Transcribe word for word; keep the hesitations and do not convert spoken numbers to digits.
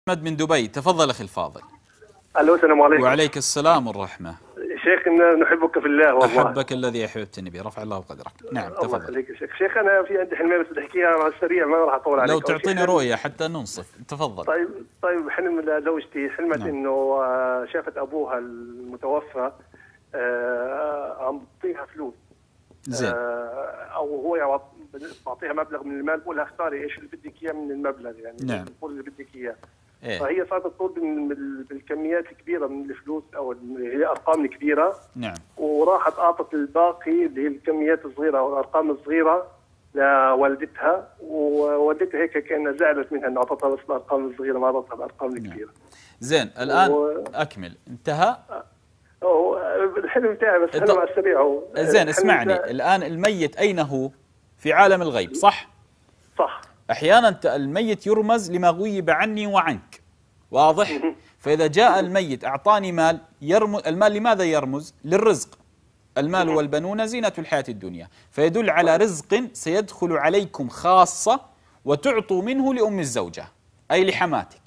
محمد من دبي، تفضل أخي الفاضل. الو السلام عليكم. وعليك السلام والرحمة. شيخ نحبك في الله والله. أحبك الذي أحببتني به، رفع الله قدرك. نعم تفضل. الله يخليك يا شيخ. شيخ أنا في عندي حلمين بس بدي أحكيها على السريع، ما راح أطول عليك. لو تعطيني رؤية حتى ننصف، تفضل. طيب طيب حلم لزوجتي، حلمت نعم. إنه شافت أبوها المتوفى عم بيعطيها فلوس. زين. أو هو بعطيها مبلغ من المال، بقول لها اختاري إيش اللي بدك إياه من المبلغ، يعني نعم. قول اللي بدك إياه. إيه؟ فهي صارت تطلب بالكميات الكبيره من الفلوس او هي ارقام كبيره. نعم. وراحت اعطت الباقي اللي هي الكميات الصغيره او الارقام الصغيره لوالدتها، ووالدتها هيك كانها زعلت منها انها اعطتها بس الارقام الصغيره ما اعطتها الارقام الكبيره. نعم. زين الان و... اكمل. انتهى الحلم بتاعي بس انا على السريع. زين اسمعني بتاعي. الان الميت اين هو؟ في عالم الغيب صح؟ صح. أحيانا الميت يرمز لما غيب عني وعنك، واضح؟ فإذا جاء الميت أعطاني مال، يرمز المال لماذا يرمز؟ للرزق. المال والبنون زينة الحياة الدنيا، فيدل على رزق سيدخل عليكم خاصة وتعطوا منه لأم الزوجة أي لحماتك.